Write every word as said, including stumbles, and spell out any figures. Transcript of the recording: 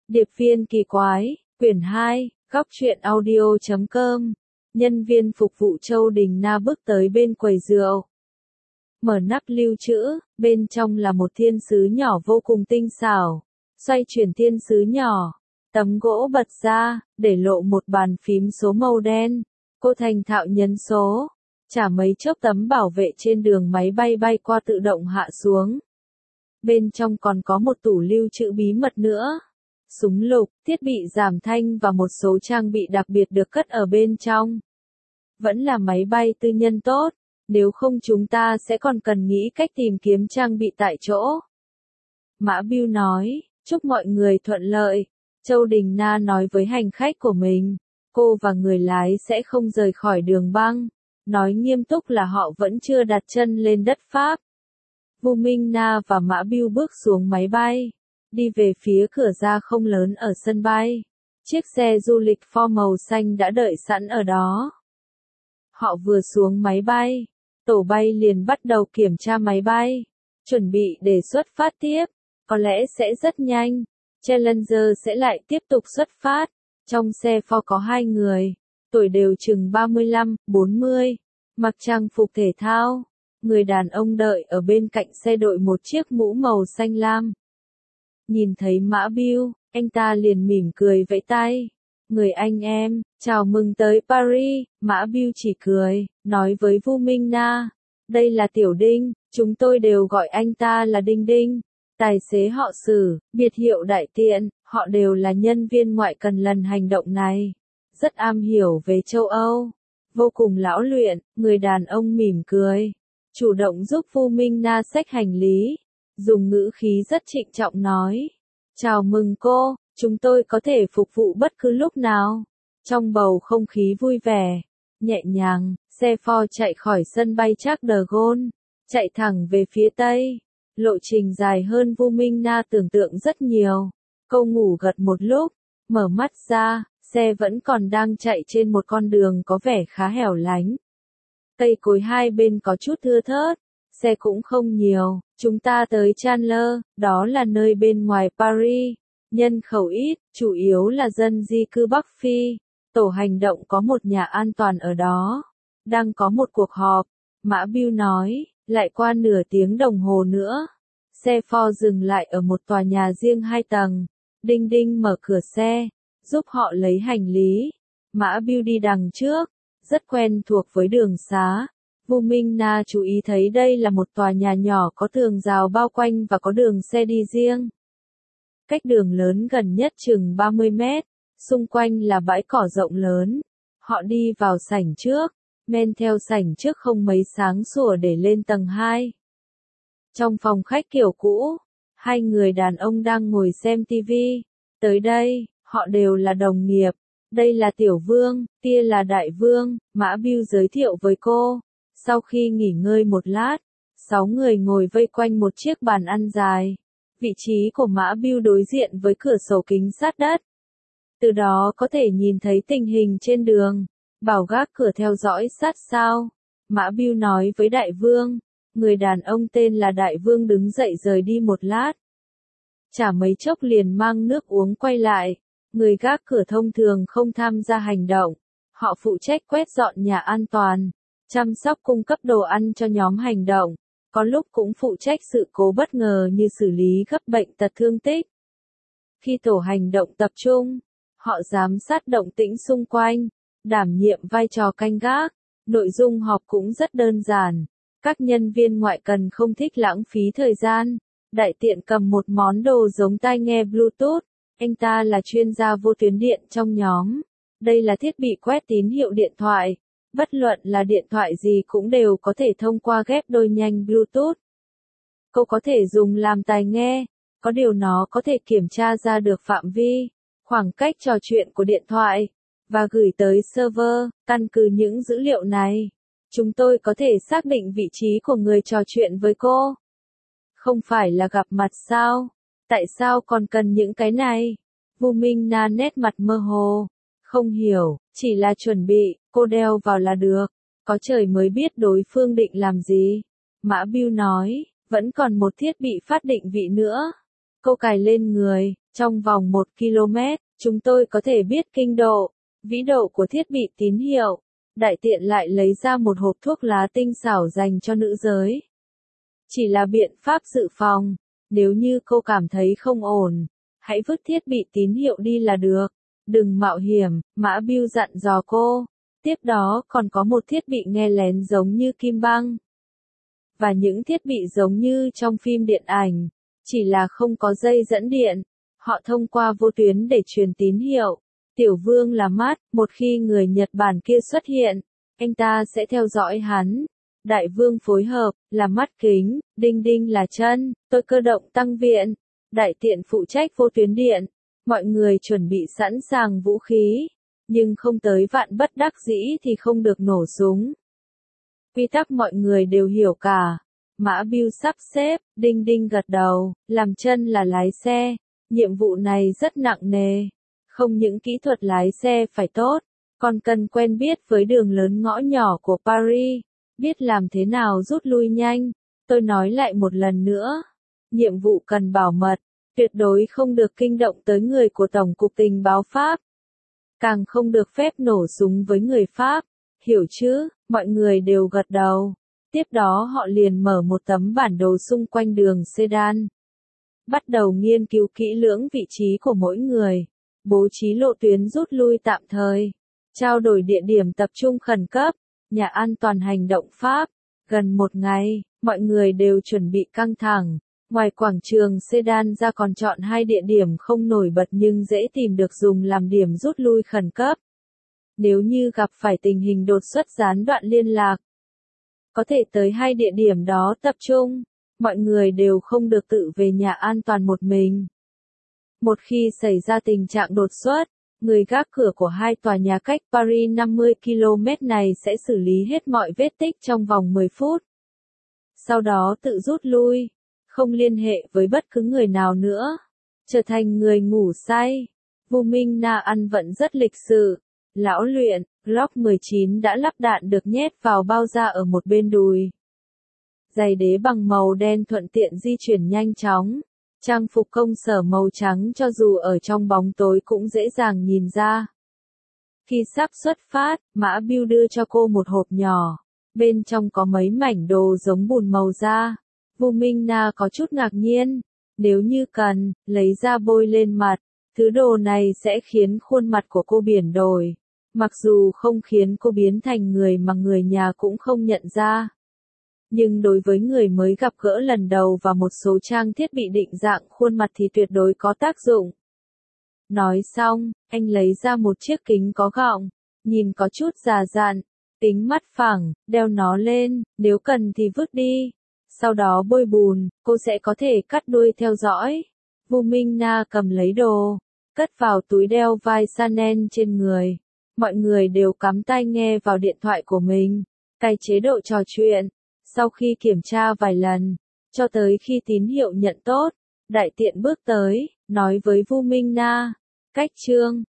Điệp viên kỳ quái, quyển hai, góc truyện audio chấm com. Nhân viên phục vụ Châu Đình Na bước tới bên quầy rượu. Mở nắp lưu trữ, bên trong là một thiên sứ nhỏ vô cùng tinh xảo. Xoay chuyển thiên sứ nhỏ, tấm gỗ bật ra, để lộ một bàn phím số màu đen. Cô thành thạo nhấn số, chả mấy chốc tấm bảo vệ trên đường máy bay bay qua tự động hạ xuống. Bên trong còn có một tủ lưu trữ bí mật nữa. Súng lục, thiết bị giảm thanh và một số trang bị đặc biệt được cất ở bên trong. Vẫn là máy bay tư nhân tốt, nếu không chúng ta sẽ còn cần nghĩ cách tìm kiếm trang bị tại chỗ. Mã Bill nói, chúc mọi người thuận lợi. Châu Đình Na nói với hành khách của mình, cô và người lái sẽ không rời khỏi đường băng. Nói nghiêm túc là họ vẫn chưa đặt chân lên đất Pháp. Vu Minh Na và Mã Bill bước xuống máy bay, đi về phía cửa ra không lớn ở sân bay. Chiếc xe du lịch Ford màu xanh đã đợi sẵn ở đó. Họ vừa xuống máy bay, tổ bay liền bắt đầu kiểm tra máy bay, chuẩn bị để xuất phát tiếp. Có lẽ sẽ rất nhanh, Challenger sẽ lại tiếp tục xuất phát. Trong xe Ford có hai người, tuổi đều chừng ba mươi lăm, bốn mươi, mặc trang phục thể thao. Người đàn ông đợi ở bên cạnh xe đội một chiếc mũ màu xanh lam. Nhìn thấy Mã Bill, anh ta liền mỉm cười vẫy tay. Người anh em, chào mừng tới Paris. Mã Bill chỉ cười, nói với Vu Minh Na, đây là Tiểu Đinh, chúng tôi đều gọi anh ta là Đinh Đinh. Tài xế họ Sử, biệt hiệu đại tiện, họ đều là nhân viên ngoại cần lần hành động này. Rất am hiểu về châu Âu, vô cùng lão luyện. Người đàn ông mỉm cười, chủ động giúp Vu Minh Na xách hành lý, dùng ngữ khí rất trịnh trọng nói, chào mừng cô, chúng tôi có thể phục vụ bất cứ lúc nào. Trong bầu không khí vui vẻ, nhẹ nhàng, xe Ford chạy khỏi sân bay Charles de Gaulle, chạy thẳng về phía tây. Lộ trình dài hơn Vu Minh Na tưởng tượng rất nhiều. Cô ngủ gật một lúc, mở mắt ra, xe vẫn còn đang chạy trên một con đường có vẻ khá hẻo lánh. Cây cối hai bên có chút thưa thớt, xe cũng không nhiều. Chúng ta tới Chandler, đó là nơi bên ngoài Paris, nhân khẩu ít, chủ yếu là dân di cư Bắc Phi. Tổ hành động có một nhà an toàn ở đó, đang có một cuộc họp. Mã Bill nói, lại qua nửa tiếng đồng hồ nữa. Xe Ford dừng lại ở một tòa nhà riêng hai tầng. Đinh Đinh mở cửa xe, giúp họ lấy hành lý. Mã Bill đi đằng trước, rất quen thuộc với đường xá. Vu Minh Na chú ý thấy đây là một tòa nhà nhỏ có tường rào bao quanh và có đường xe đi riêng. Cách đường lớn gần nhất chừng ba mươi mét, xung quanh là bãi cỏ rộng lớn. Họ đi vào sảnh trước, men theo sảnh trước không mấy sáng sủa để lên tầng hai. Trong phòng khách kiểu cũ, hai người đàn ông đang ngồi xem tivi. Tới đây, họ đều là đồng nghiệp. Đây là Tiểu Vương, kia là Đại Vương, Mã Bill giới thiệu với cô. Sau khi nghỉ ngơi một lát, sáu người ngồi vây quanh một chiếc bàn ăn dài. Vị trí của Mã Bill đối diện với cửa sổ kính sát đất. Từ đó có thể nhìn thấy tình hình trên đường. Bảo gác cửa theo dõi sát sao. Mã Bill nói với Đại Vương. Người đàn ông tên là Đại Vương đứng dậy rời đi một lát. Chả mấy chốc liền mang nước uống quay lại. Người gác cửa thông thường không tham gia hành động. Họ phụ trách quét dọn nhà an toàn, chăm sóc cung cấp đồ ăn cho nhóm hành động. Có lúc cũng phụ trách sự cố bất ngờ như xử lý gấp bệnh tật thương tích. Khi tổ hành động tập trung, họ giám sát động tĩnh xung quanh, đảm nhiệm vai trò canh gác. Nội dung họp cũng rất đơn giản. Các nhân viên ngoại cần không thích lãng phí thời gian. Đại tiện cầm một món đồ giống tai nghe Bluetooth. Anh ta là chuyên gia vô tuyến điện trong nhóm. Đây là thiết bị quét tín hiệu điện thoại. Bất luận là điện thoại gì cũng đều có thể thông qua ghép đôi nhanh Bluetooth. Cô có thể dùng làm tai nghe. Có điều nó có thể kiểm tra ra được phạm vi, khoảng cách trò chuyện của điện thoại, và gửi tới server. Căn cứ những dữ liệu này, chúng tôi có thể xác định vị trí của người trò chuyện với cô. Không phải là gặp mặt sao? Tại sao còn cần những cái này? Vu Minh Na nét mặt mơ hồ. Không hiểu, chỉ là chuẩn bị, cô đeo vào là được. Có trời mới biết đối phương định làm gì. Mã Bill nói, vẫn còn một thiết bị phát định vị nữa. Cô cài lên người, Trong vòng một ki lô mét, chúng tôi có thể biết kinh độ, vĩ độ của thiết bị tín hiệu. Đại tiện lại lấy ra một hộp thuốc lá tinh xảo dành cho nữ giới. Chỉ là biện pháp dự phòng. Nếu như cô cảm thấy không ổn, hãy vứt thiết bị tín hiệu đi là được. Đừng mạo hiểm, Mã Bill dặn dò cô. Tiếp đó còn có một thiết bị nghe lén giống như kim băng. Và những thiết bị giống như trong phim điện ảnh. Chỉ là không có dây dẫn điện. Họ thông qua vô tuyến để truyền tín hiệu. Tiểu vương là mắt, một khi người Nhật Bản kia xuất hiện, anh ta sẽ theo dõi hắn. Đại vương phối hợp, là mắt kính, đinh đinh là chân, tôi cơ động tăng viện. Đại tiện phụ trách vô tuyến điện. Mọi người chuẩn bị sẵn sàng vũ khí. Nhưng không tới vạn bất đắc dĩ thì không được nổ súng. Quy tắc mọi người đều hiểu cả. Mã Bill sắp xếp, đinh đinh gật đầu, làm chân là lái xe. Nhiệm vụ này rất nặng nề. Không những kỹ thuật lái xe phải tốt, còn cần quen biết với đường lớn ngõ nhỏ của Paris, biết làm thế nào rút lui nhanh. Tôi nói lại một lần nữa, nhiệm vụ cần bảo mật, tuyệt đối không được kinh động tới người của Tổng cục Tình báo Pháp. Càng không được phép nổ súng với người Pháp, hiểu chứ, mọi người đều gật đầu. Tiếp đó họ liền mở một tấm bản đồ xung quanh đường Sedan. Bắt đầu nghiên cứu kỹ lưỡng vị trí của mỗi người. Bố trí lộ tuyến rút lui tạm thời, trao đổi địa điểm tập trung khẩn cấp, nhà an toàn hành động Pháp. Gần một ngày, mọi người đều chuẩn bị căng thẳng. Ngoài quảng trường Sedan ra còn chọn hai địa điểm không nổi bật nhưng dễ tìm được dùng làm điểm rút lui khẩn cấp. Nếu như gặp phải tình hình đột xuất gián đoạn liên lạc, có thể tới hai địa điểm đó tập trung. Mọi người đều không được tự về nhà an toàn một mình. Một khi xảy ra tình trạng đột xuất, người gác cửa của hai tòa nhà cách Paris năm mươi ki lô mét này sẽ xử lý hết mọi vết tích trong vòng mười phút. Sau đó tự rút lui, không liên hệ với bất cứ người nào nữa, trở thành người ngủ say. Vu Minh Na ăn vận rất lịch sự, lão luyện, Glock mười chín đã lắp đạn được nhét vào bao da ở một bên đùi. Giày đế bằng màu đen thuận tiện di chuyển nhanh chóng. Trang phục công sở màu trắng cho dù ở trong bóng tối cũng dễ dàng nhìn ra. Khi sắp xuất phát, Mã Bill đưa cho cô một hộp nhỏ. Bên trong có mấy mảnh đồ giống bùn màu da. Vu Minh Na có chút ngạc nhiên. Nếu như cần, lấy ra bôi lên mặt. Thứ đồ này sẽ khiến khuôn mặt của cô biển đổi. Mặc dù không khiến cô biến thành người mà người nhà cũng không nhận ra. Nhưng đối với người mới gặp gỡ lần đầu và một số trang thiết bị định dạng khuôn mặt thì tuyệt đối có tác dụng. Nói xong, anh lấy ra một chiếc kính có gọng, nhìn có chút già dặn, kính mắt phẳng, đeo nó lên, nếu cần thì vứt đi. Sau đó bôi bùn, cô sẽ có thể cắt đuôi theo dõi. Vu Minh Na cầm lấy đồ, cất vào túi đeo vai Chanel trên người. Mọi người đều cắm tai nghe vào điện thoại của mình, cài chế độ trò chuyện. Sau khi kiểm tra vài lần, cho tới khi tín hiệu nhận tốt, đại tiện bước tới, nói với Vu Minh Na, cách trương,